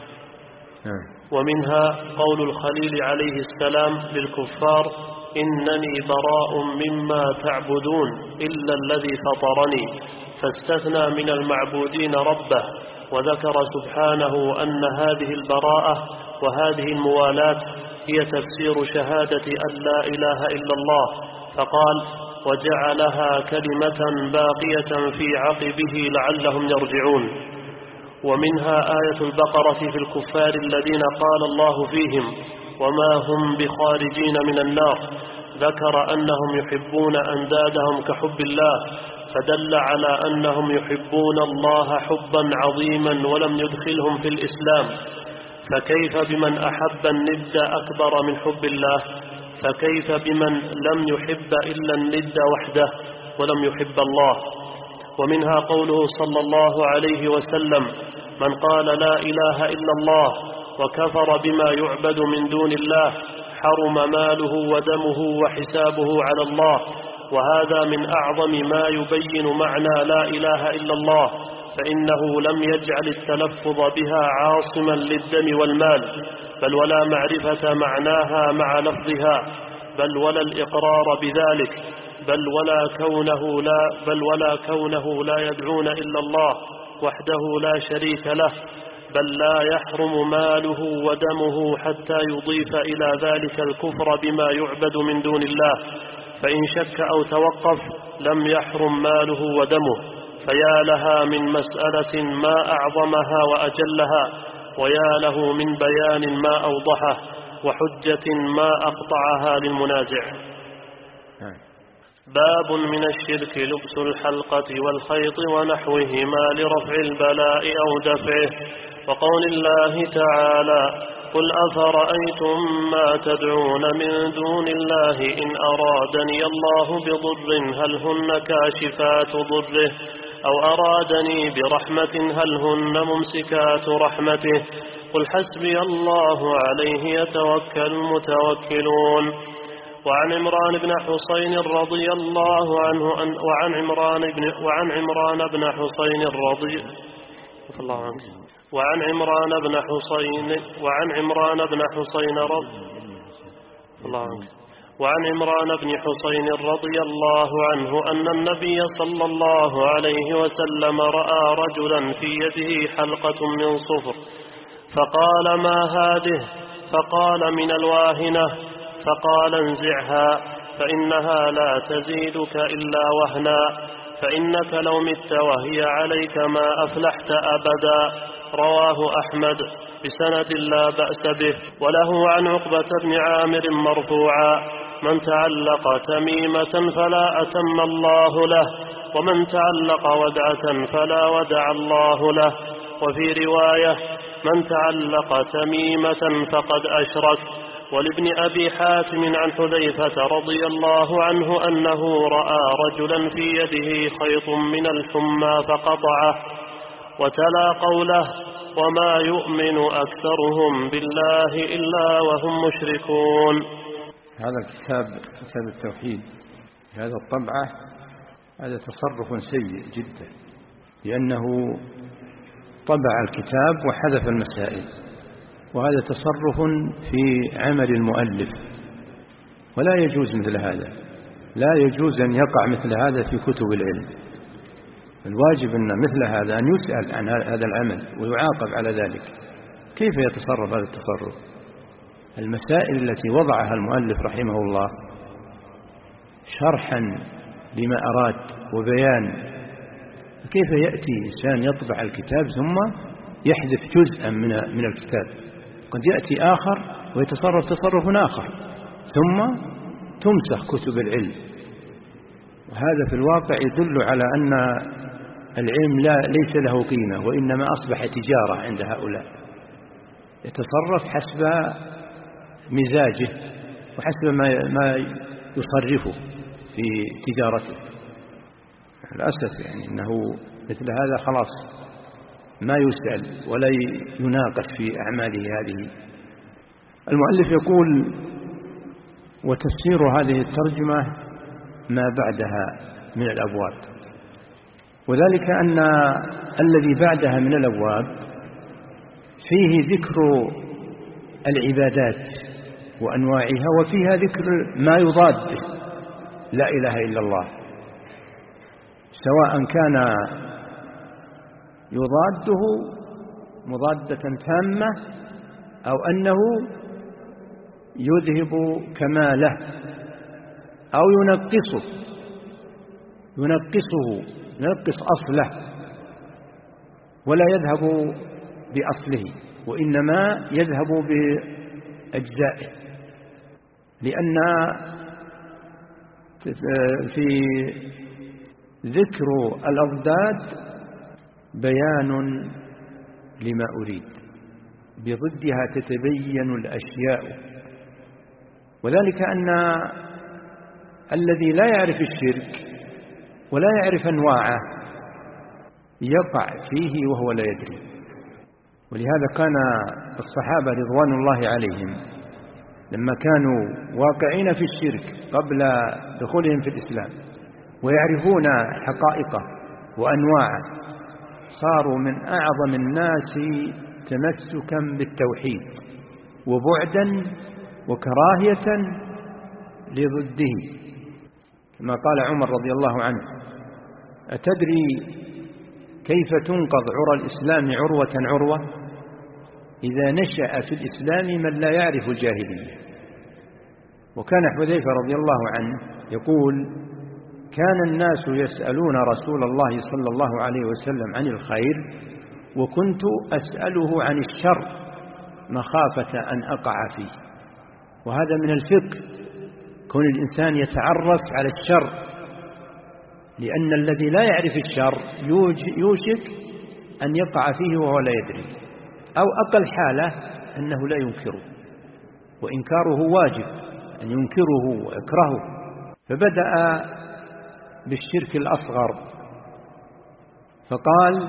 ومنها قول الخليل عليه السلام للكفار إنني براء مما تعبدون إلا الذي فطرني، فاستثنى من المعبودين ربه، وذكر سبحانه أن هذه البراءة وهذه الموالاة هي تفسير شهادة أن لا إله إلا الله، فقال وجعلها كلمة باقية في عقبه لعلهم يرجعون. ومنها آية البقرة في الكفار الذين قال الله فيهم وما هم بخارجين من النار، ذكر أنهم يحبون أندادهم كحب الله، فدل على أنهم يحبون الله حبا عظيما ولم يدخلهم في الإسلام، فكيف بمن أحب الند أكبر من حب الله؟ فكيف بمن لم يحب إلا الند وحده ولم يحب الله؟ ومنها قوله صلى الله عليه وسلم من قال لا إله إلا الله وكفر بما يعبد من دون الله حرم ماله ودمه وحسابه على الله. وهذا من أعظم ما يبين معنى لا إله إلا الله، فإنه لم يجعل التلفظ بها عاصما للدم والمال، بل ولا معرفة معناها مع لفظها، بل ولا الإقرار بذلك، بل ولا كونه لا بل ولا كونه لا يدعون إلا الله وحده لا شريك له، بل لا يحرم ماله ودمه حتى يضيف إلى ذلك الكفر بما يعبد من دون الله، فإن شك أو توقف لم يحرم ماله ودمه. فيا لها من مسألة ما أعظمها وأجلها، ويا له من بيان ما أوضحه، وحجة ما أقطعها للمنازع. باب من الشرك لبس الحلقة والخيط ونحوهما لرفع البلاء أو دفعه. وقول الله تعالى: قل أفرأيتم ما تدعون من دون الله إن أرادني الله بضر هل هن كاشفات ضره أو أرادني برحمة هل هن ممسكات رحمته قل حسبي الله عليه يتوكل المتوكلون. وعن عمران بن حسين رضي الله عنه أن وعن عمران بن وعن عمران بن حسين رضي الله عنه وعن عمران بن حسين وعن عمران بن حسين رضي الله عنه وعن عمران بن حسين رضي الله عنه أن النبي صلى الله عليه وسلم رأى رجلا في يده حلقة من صفر فقال: ما هذه؟ فقال: من الواهنة. فقال: انزعها فإنها لا تزيدك إلا وهنا، فإنك لو مت وهي عليك ما أفلحت أبدا. رواه أحمد بسند لا بأس به. وله عن عقبة بن عامر مرفوعا: من تعلق تميمة فلا أتم الله له، ومن تعلق ودعة فلا ودع الله له. وفي رواية: من تعلق تميمة فقد أشرك. ولابن أبي حاتم عن حذيفة رضي الله عنه أنه رأى رجلا في يده خيط من الحمى فقطعه، وتلا قوله: وما يؤمن أكثرهم بالله إلا وهم مشركون. هذا الكتاب كتاب التوحيد هذا الطبعة هذا تصرف سيء جدا، لأنه طبع الكتاب وحذف المسائل، وهذا تصرف في عمل المؤلف، ولا يجوز مثل هذا، لا يجوز أن يقع مثل هذا في كتب العلم. الواجب أن مثل هذا أن يسأل عن هذا العمل ويعاقب على ذلك. كيف يتصرف هذا التصرف؟ المسائل التي وضعها المؤلف رحمه الله شرحا لما أراد وبيان، كيف يأتي إنسان يطبع الكتاب ثم يحذف جزءا من من الكتاب؟ قد يأتي آخر ويتصرف تصرف آخر ثم تمسخ كتب العلم. وهذا في الواقع يدل على أن العلم لا ليس له قيمة، وإنما أصبح تجارة عند هؤلاء، يتصرف حسب مزاجه وحسب ما ما يصرفه في تجارته. للأسف يعني أنه مثل هذا خلاص ما يسأل ولا يناقش في أعماله هذه. المؤلف يقول: وتفسير هذه الترجمة ما بعدها من الأبواب، وذلك أن الذي بعدها من الأبواب فيه ذكر العبادات وأنواعها، وفيها ذكر ما يضاد لا إله إلا الله، سواء كان يضاده مضادة تامة أو أنه يذهب كماله أو ينقصه ينقصه ينقص أصله ولا يذهب بأصله، وإنما يذهب بأجزائه، لأن في ذكر الأضداد بيان لما أريد، بضدها تتبين الأشياء. وذلك أن الذي لا يعرف الشرك ولا يعرف أنواعه يقع فيه وهو لا يدري. ولهذا كان الصحابة رضوان الله عليهم لما كانوا واقعين في الشرك قبل دخولهم في الإسلام ويعرفون حقائقه وأنواعه، صاروا من أعظم الناس تمسكا بالتوحيد وبعدا وكراهية لضده، كما قال عمر رضي الله عنه: أتدري كيف تنقض عرى الإسلام عروة عروة؟ إذا نشأ في الإسلام من لا يعرف الجاهلية. وكان حذيفة رضي الله عنه يقول: كان الناس يسألون رسول الله صلى الله عليه وسلم عن الخير، وكنت أسأله عن الشر مخافة أن أقع فيه. وهذا من الفقه، كون الإنسان يتعرف على الشر لأن الذي لا يعرف الشر يوشك أن يقع فيه وهو لا يدري، أو أقل حالة أنه لا ينكره، وإنكاره واجب أن ينكره ويكرهه. فبدأ بالشرك الأصغر فقال: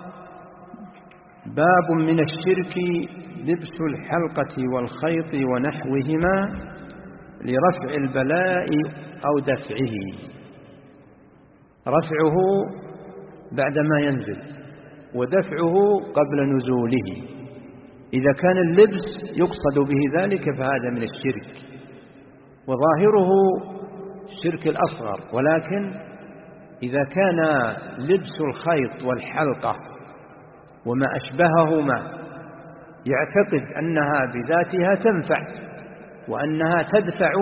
باب من الشرك لبس الحلقة والخيط ونحوهما لرفع البلاء أو دفعه. رفعه بعدما ينزل، ودفعه قبل نزوله. إذا كان اللبس يقصد به ذلك فهذا من الشرك، وظاهره الشرك الأصغر. ولكن إذا كان لبس الخيط والحلقة وما أشبههما يعتقد أنها بذاتها تنفع وأنها تدفع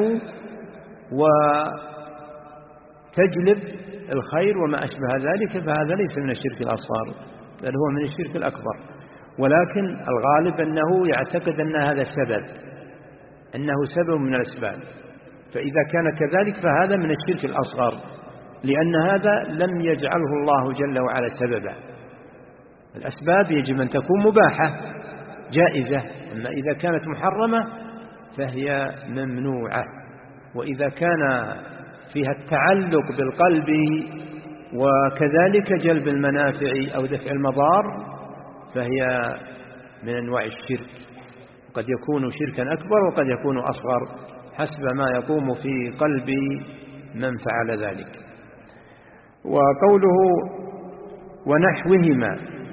وتجلب الخير وما أشبه ذلك، فهذا ليس من الشرك الأصغر، بل هو من الشرك الأكبر. ولكن الغالب أنه يعتقد أن هذا سبب، أنه سبب من الأسباب. فإذا كان كذلك فهذا من الشرك الأصغر، لأن هذا لم يجعله الله جل وعلا سببا. الأسباب يجب أن تكون مباحة جائزة، أما إذا كانت محرمة فهي ممنوعة. وإذا كان فيها التعلق بالقلب وكذلك جلب المنافع أو دفع المضار فهي من أنواع الشرك، قد يكون شركا أكبر وقد يكون أصغر حسب ما يقوم في قلب من فعل ذلك. وقوله ونحوهما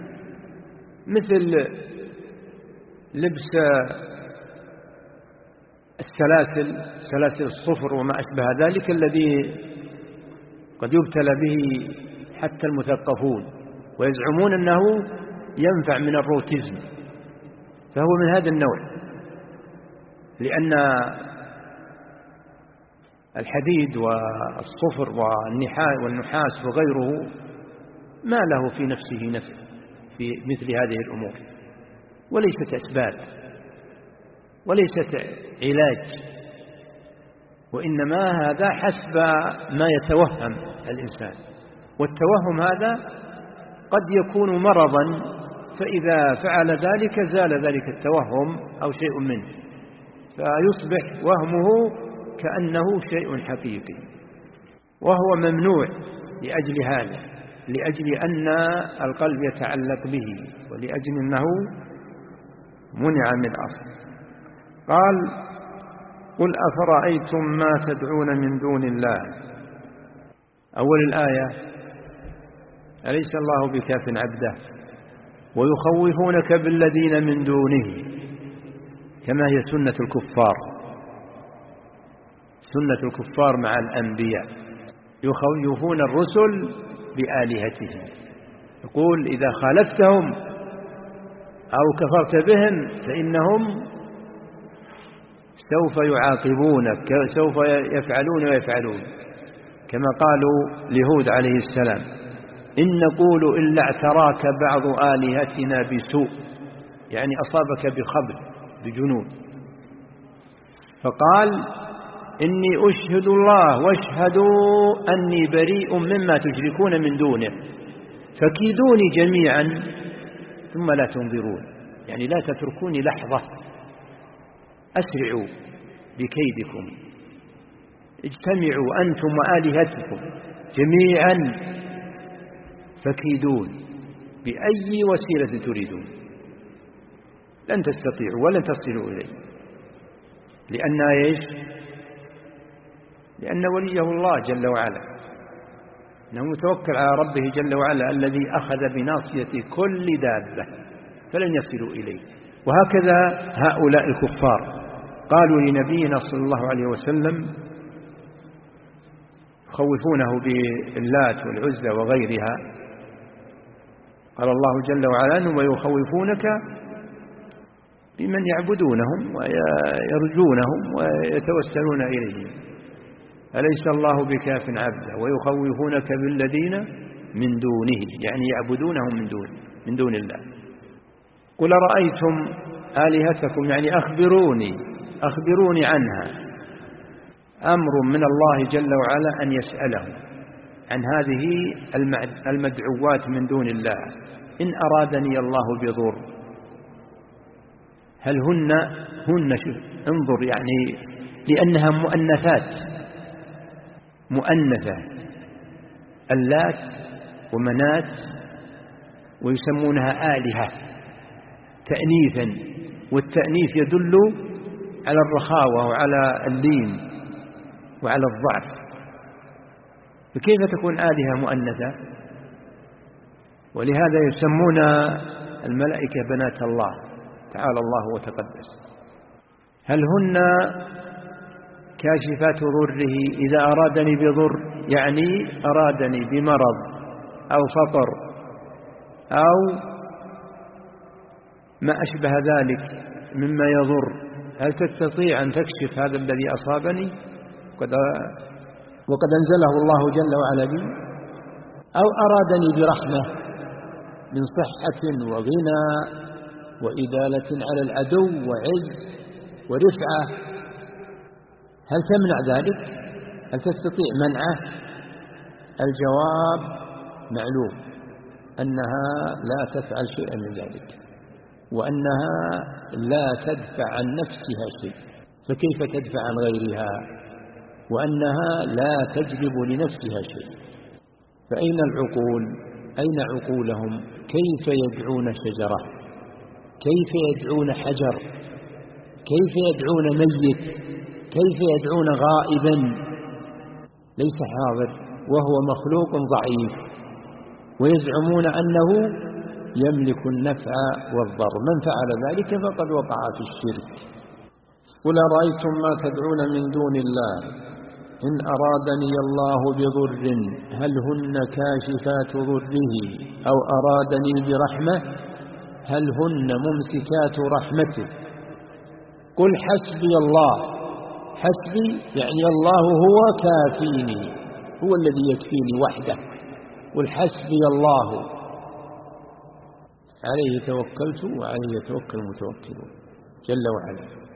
مثل لبس السلاسل، سلاسل الصفر وما أشبه ذلك، الذي قد يبتلى به حتى المثقفون ويزعمون أنه ينفع من الروتيزم، فهو من هذا النوع، لأن الحديد والصفر والنحاس وغيره ما له في نفسه نفع في مثل هذه الأمور، وليست أسباب وليست علاج، وإنما هذا حسب ما يتوهم الإنسان. والتوهم هذا قد يكون مرضا، فإذا فعل ذلك زال ذلك التوهم أو شيء منه، فيصبح وهمه كأنه شيء حقيقي، وهو ممنوع لأجل هذا، لأجل أن القلب يتعلق به، ولأجل أنه منع من أصل. قال: قل أفرأيتم ما تدعون من دون الله. أول الآية: أليس الله بكاف عبده ويخوفونك بالذين من دونه، كما هي سنة الكفار، سنة الكفار مع الأنبياء، يخوفون الرسل بآلهتهم، يقول إذا خالفتهم أو كفرت بهم فإنهم سوف يعاقبونك، سوف يفعلون ويفعلون، كما قالوا لهود عليه السلام: إن نقول إلا اعتراك بعض آلهتنا بسوء، يعني أصابك بخبل بجنون. فقال: إني أشهد الله واشهدوا أني بريء مما تشركون من دونه فكيدوني جميعا ثم لا تنظرون، يعني لا تتركوني لحظة، أسرعوا بكيدكم، اجتمعوا أنتم وآلهتكم جميعا فكيدون بأي وسيلة تريدون، لن تستطيعوا ولن تصلوا إليه. لأن إيش؟ لأن وليه الله جل وعلا، أنه متوكل على ربه جل وعلا الذي أخذ بناصية كل دابة فلن يصلوا إليه. وهكذا هؤلاء الكفار قالوا لنبينا صلى الله عليه وسلم، يخوفونه باللات والعزى وغيرها، قال الله جل وعلا: أنهم يخوفونك بمن يعبدونهم ويرجونهم ويتوسلون إليهم، أليس الله بكاف عبده ويخوفونك بالذين من دونه، يعني يعبدونهم من دون من دون الله. قل رأيتم آلهتكم، يعني أخبروني أخبروني عنها، أمر من الله جل وعلا أن يسأله، عن هذه المدعوات من دون الله. إن أرادني الله بضر، هل هن هن شوف انظر يعني لأنها مؤنثات مؤنثة، اللات ومنات، ويسمونها آلهة تأنيثا، والتأنيث يدل على الرخاوة وعلى اللين وعلى الضعف، فكيف تكون آلهة مؤنثة؟ ولهذا يسمون الملائكة بنات الله تعالى الله وتقدس. هل هن كاشفات ضره إذا أرادني بضر، يعني أرادني بمرض أو فقر أو ما أشبه ذلك مما يضر، هل تستطيع أن تكشف هذا الذي أصابني وقد, وقد أنزله الله جل وعلا بي؟ أو أرادني برحمة من صحة وغنى وإدالة على العدو وعز ورفعة، هل تمنع ذلك؟ هل تستطيع منعه؟ الجواب معلوم أنها لا تفعل شيئا من ذلك، وأنها لا تدفع عن نفسها شيء، فكيف تدفع عن غيرها؟ وأنها لا تجلب لنفسها شيء. فأين العقول؟ أين عقولهم؟ كيف يدعون شجرة؟ كيف يدعون حجر؟ كيف يدعون ميت؟ كيف يدعون غائبا ليس حاضر وهو مخلوق ضعيف، ويزعمون أنه يملك النفع والضر؟ من فعل ذلك فقد وقع في الشرك. قل أرأيتم ما تدعون من دون الله إن أرادني الله بضر هل هن كاشفات ضره أو أرادني برحمة هل هن ممسكات رحمته؟ قل حسبي الله. حسبي يعني الله هو كافيني، هو الذي يكفيني وحده. قل حسبي الله عليه توكلت وعليه يتوكل المتوكلون جل وعلا.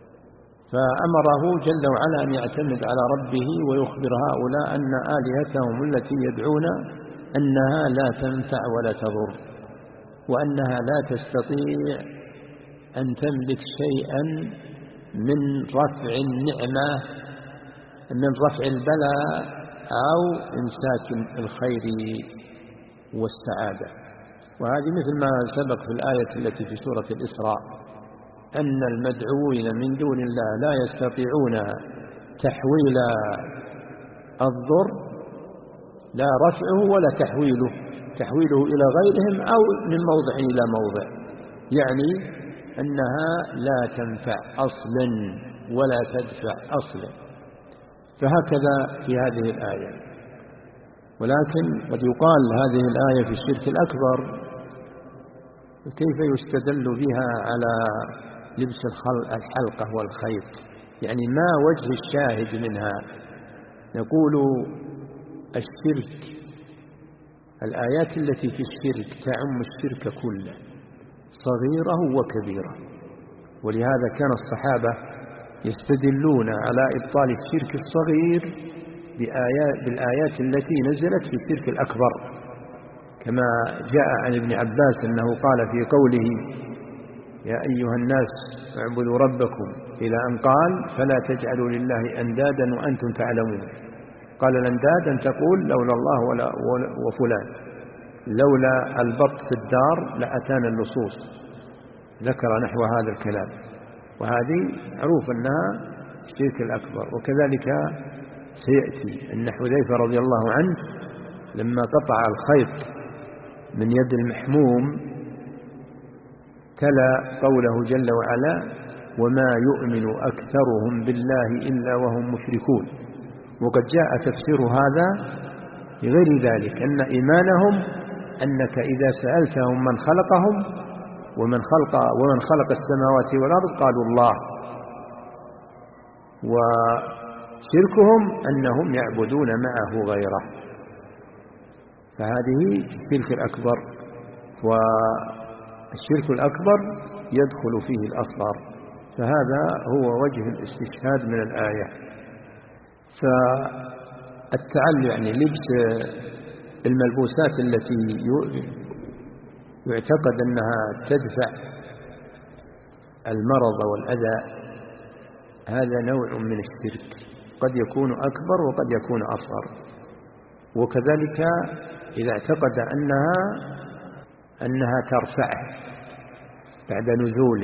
فأمره جل وعلا أن يعتمد على ربه ويخبر هؤلاء أن آلهتهم التي يدعون أنها لا تنفع ولا تضر، وأنها لا تستطيع أن تملك شيئا من رفع النعمة، من رفع البلاء أو إمساك الخير والسعادة. وهذه مثل ما سبق في الآية التي في سورة الإسراء أن المدعوين من دون الله لا يستطيعون تحويل الضر، لا رفعه ولا تحويله، تحويله إلى غيرهم أو من موضع إلى موضع، يعني أنها لا تنفع أصلا ولا تدفع أصلا. فهكذا في هذه الآية. ولكن قد يقال هذه الآية في الشرك الأكبر، كيف يستدل بها على لبس الحلقة والخيط؟ يعني ما وجه الشاهد منها؟ نقول الشرك، الآيات التي في الشرك تعم الشرك كله صغيره وكبيره، ولهذا كان الصحابة يستدلون على إبطال الشرك الصغير بآيات بالآيات التي نزلت في الشرك الأكبر، كما جاء عن ابن عباس أنه قال في قوله يا أيها الناس اعبدوا ربكم إلى أن قال فلا تجعلوا لله أندادا وأنتم تعلمون. قال الأنداد أن تقول لولا الله ولا وفلان، لولا البط في الدار لأتانا اللصوص، ذكر نحو هذا الكلام. وهذه معروف أنها الشرك الأكبر. وكذلك سيأتي أن حذيفة رضي الله عنه لما قطع الخيط من يد المحموم تلا قوله جل وعلا وما يؤمن أكثرهم بالله إلا وهم مشركون. وقد جاء تفسير هذا لغير ذلك، أن إيمانهم أنك إذا سألتهم من خلقهم ومن خلق ومن خلق السماوات والأرض قالوا الله، وشركهم أنهم يعبدون معه غيره. فهذه الشرك الأكبر، والشرك الأكبر يدخل فيه الأصغر. فهذا هو وجه الاستشهاد من الآية. التعلق يعني لبس الملبوسات التي يعتقد أنها تدفع المرض والأذى، هذا نوع من الشرك، قد يكون أكبر وقد يكون أصغر. وكذلك إذا اعتقد أنها أنها ترفعه بعد نزوله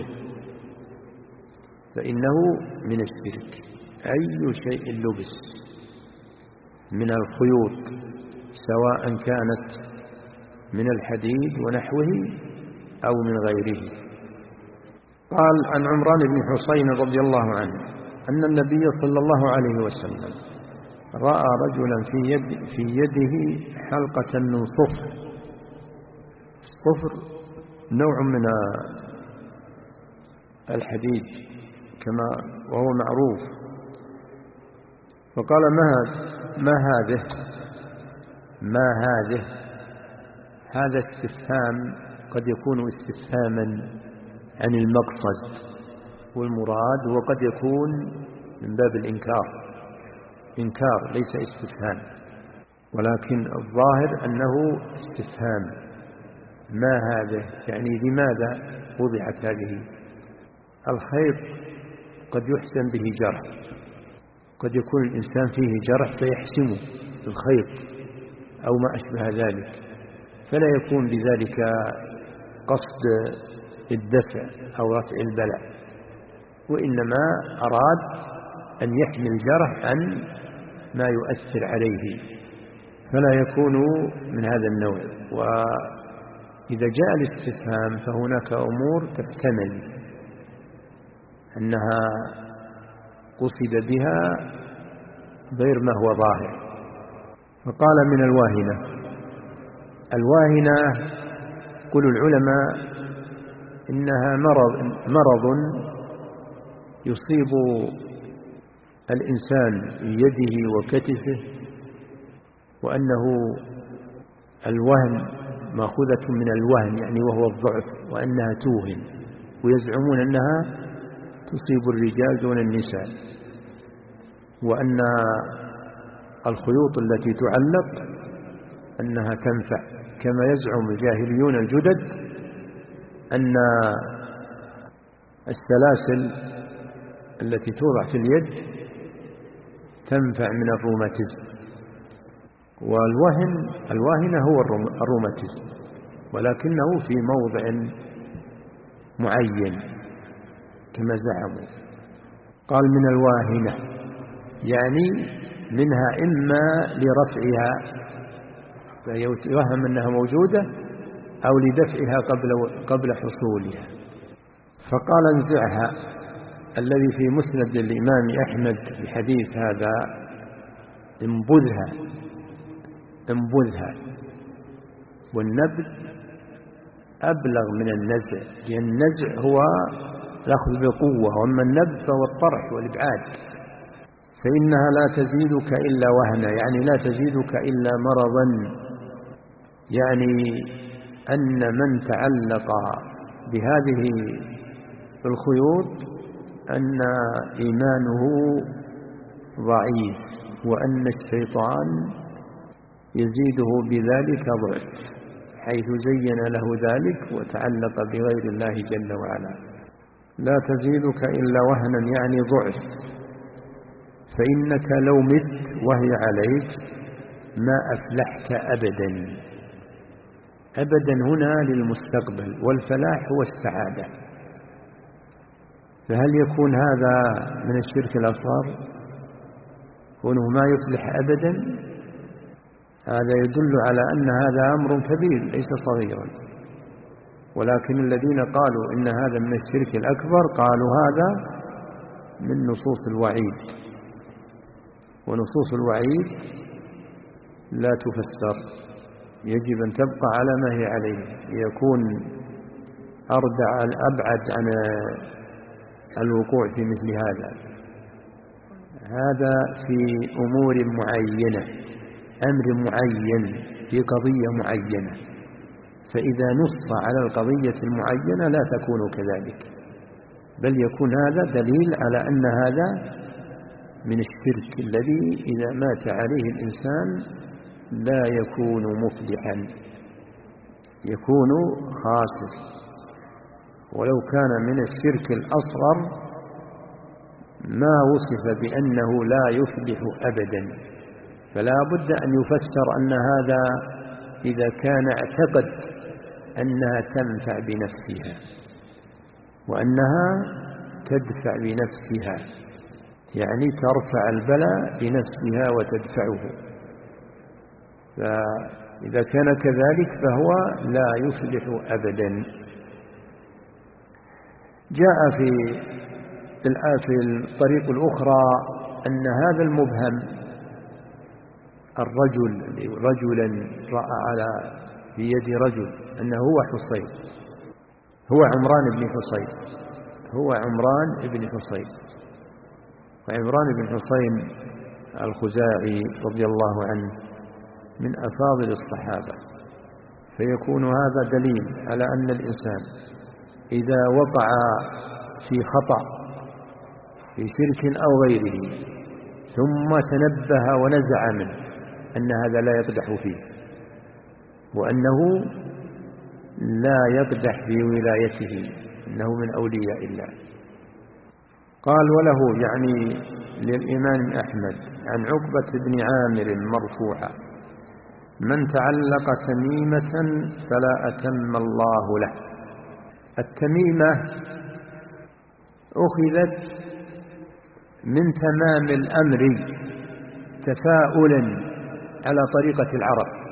فإنه من الشرك. أي شيء لبس من الخيوط سواء كانت من الحديد ونحوه أو من غيره. قال عن عمران بن حسين رضي الله عنه أن النبي صلى الله عليه وسلم رأى رجلا في, يد في يده حلقة من صفر. الصفر نوع من الحديد كما وهو معروف. فقال ما ما هذه ما هذه هذا استفهام قد يكون استفهاما عن المقصد والمراد، وقد يكون من باب الإنكار، إنكار ليس استفهام، ولكن الظاهر أنه استفهام. ما هذا يعني لماذا وضعت هذه؟ الخيط قد يحسن به جرح، قد يكون الإنسان فيه جرح فيحسمه الخيط أو ما أشبه ذلك، فلا يكون بذلك قصد الدفع أو رفع البلاء، وإنما أراد أن يحمي الجرح عن ما يؤثر عليه، فلا يكون من هذا النوع. وإذا جاء الاستفهام فهناك أمور تحتمل أنها قصد بها غير ما هو ظاهر. فقال من الواهنة. الواهنة قل العلماء إنها مرض, مرض يصيب الإنسان في يده وكتفه، وأنه الوهن مأخوذة من الوهن يعني وهو الضعف، وأنها توهن، ويزعمون أنها تصيب الرجال دون النساء، وأن الخيوط التي تعلق أنها تنفع، كما يزعم الجاهليون الجدد أن السلاسل التي توضع في اليد تنفع من الروماتيزم. والوهن الواهنة هو الروماتيزم، ولكنه في موضع معين كما زعموا. قال من الواهنة يعني منها إما لرفعها فيوهم أنها موجودة أو لدفعها قبل, قبل حصولها. فقال انزعها، الذي في مسند الإمام أحمد بحديث هذا انبذها انبذها والنبذ أبلغ من النزع، لأن النزع هو الأخذ بقوة، وأما النبذ فهو الطرح والإبعاد. فإنها لا تزيدك إلا وهنا يعني لا تزيدك إلا مرضا، يعني أن من تعلق بهذه الخيوط أن إيمانه ضعيف، وأن الشيطان يزيده بذلك ضعف، حيث زين له ذلك وتعلق بغير الله جل وعلا. لا تزيدك إلا وهنا يعني ضعف، فإنك لو مت وهي عليك ما أفلحت أبدا. أبدا هنا للمستقبل، والفلاح هو السعادة. فهل يكون هذا من الشرك الأصغر كونه ما يفلح أبدا؟ هذا يدل على أن هذا أمر كبير ليس صغيرا. ولكن الذين قالوا إن هذا من الشرك الأكبر قالوا هذا من نصوص الوعيد، ونصوص الوعيد لا تفسر، يجب أن تبقى على ما هي عليه، يكون أردع الأبعد عن الوقوع في مثل هذا. هذا في أمور معينة، أمر معين في قضية معينة، فإذا نص على القضية المعينة لا تكون كذلك، بل يكون هذا دليل على أن هذا من الشرك الذي إذا مات عليه الإنسان لا يكون مفلحا، يكون خاسر. ولو كان من الشرك الأصغر ما وصف بأنه لا يفلح أبدا، فلا بد أن يفسر أن هذا إذا كان اعتقد أنها تنفع بنفسها وأنها تدفع بنفسها، يعني ترفع البلاء بنفسها وتدفعه، فإذا كان كذلك فهو لا يفلح أبدا. جاء في في الطريق الأخرى أن هذا المبهم الرجل رجلا رأى على في يد رجل أنه هو حصين، هو عمران بن حصين، هو عمران بن حصين وعمران بن حصين الخزاعي رضي الله عنه من أفاضل الصحابة، فيكون هذا دليل على أن الإنسان إذا وقع في خطأ في شرك أو غيره ثم تنبه ونزع منه أن هذا لا يقدح فيه، وأنه لا يقدح في ولايته، إنه من أولياء الله. قال وله يعني للإمام أحمد عن عقبة بن عامر مرفوعا: من تعلق تميمة فلا أتم الله له. التميمة أخذت من تمام الأمر تفاؤلا على طريقة العرب،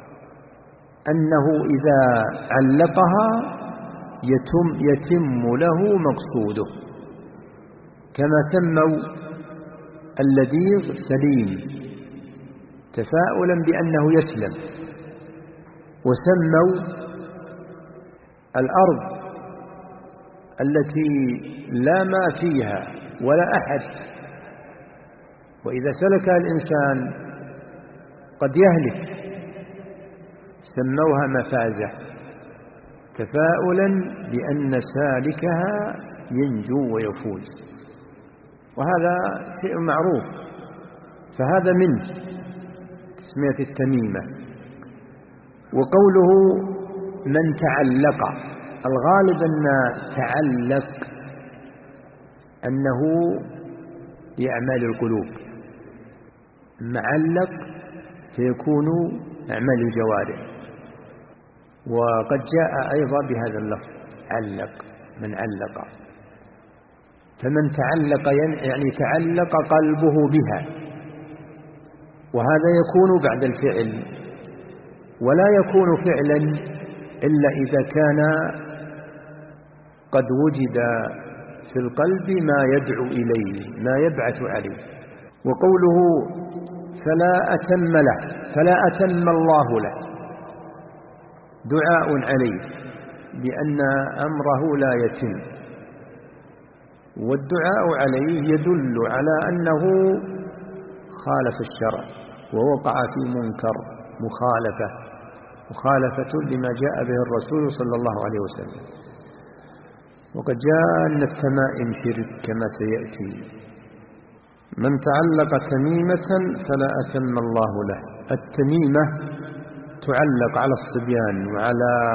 أنه إذا علقها يتم, يتم له مقصوده، كما سموا اللذيذ سليم تفاؤلا بأنه يسلم، وسموا الأرض التي لا ما فيها ولا أحد وإذا سلكها الإنسان قد يهلك سموها مفازة، تفاؤلا بأن سالكها ينجو ويفوز، وهذا شيء معروف، فهذا منه تسمية التميمة. وقوله من تعلق، الغالب أن تعلق أنه لأعمال القلوب، معلق سيكون أعمال الجوارح، وقد جاء أيضا بهذا اللفظ علق، من علق، فمن تعلق يعني تعلق قلبه بها، وهذا يكون بعد الفعل، ولا يكون فعلا إلا إذا كان قد وجد في القلب ما يدعو إليه، ما يبعث عليه. وقوله فلا أتم له، فلا أتم الله له، دعاء عليه بأن أمره لا يتم، والدعاء عليه يدل على أنه خالف الشرع ووقع في منكر، مخالفة مخالفة لما جاء به الرسول صلى الله عليه وسلم. وقد جاء أن التمائم شرك كما سيأتي. من تعلق تميمة فلا أتم الله له. التميمة تعلق على الصبيان وعلى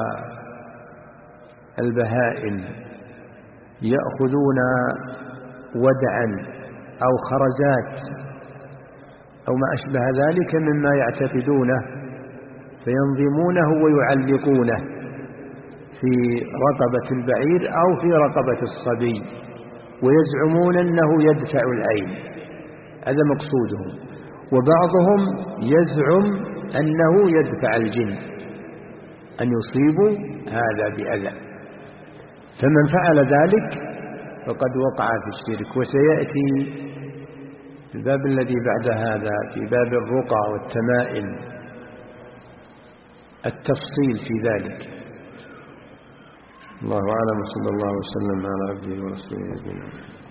البهائم، يأخذون ودعا أو خرزات أو ما أشبه ذلك مما يعتقدونه، فينظمونه ويعلقونه في رقبة البعير أو في رقبة الصبي، ويزعمون أنه يدفع العين، هذا مقصودهم. وبعضهم يزعم أنه يدفع الجن، أن يصيبوا هذا بأذى، فمن فعل ذلك فقد وقع في الشرك. وسيأتي في الباب الذي بعد هذا في باب الرقى والتمائم التفصيل في ذلك. الله أعلم، صلى الله وسلم على عبده ورسوله نبينا.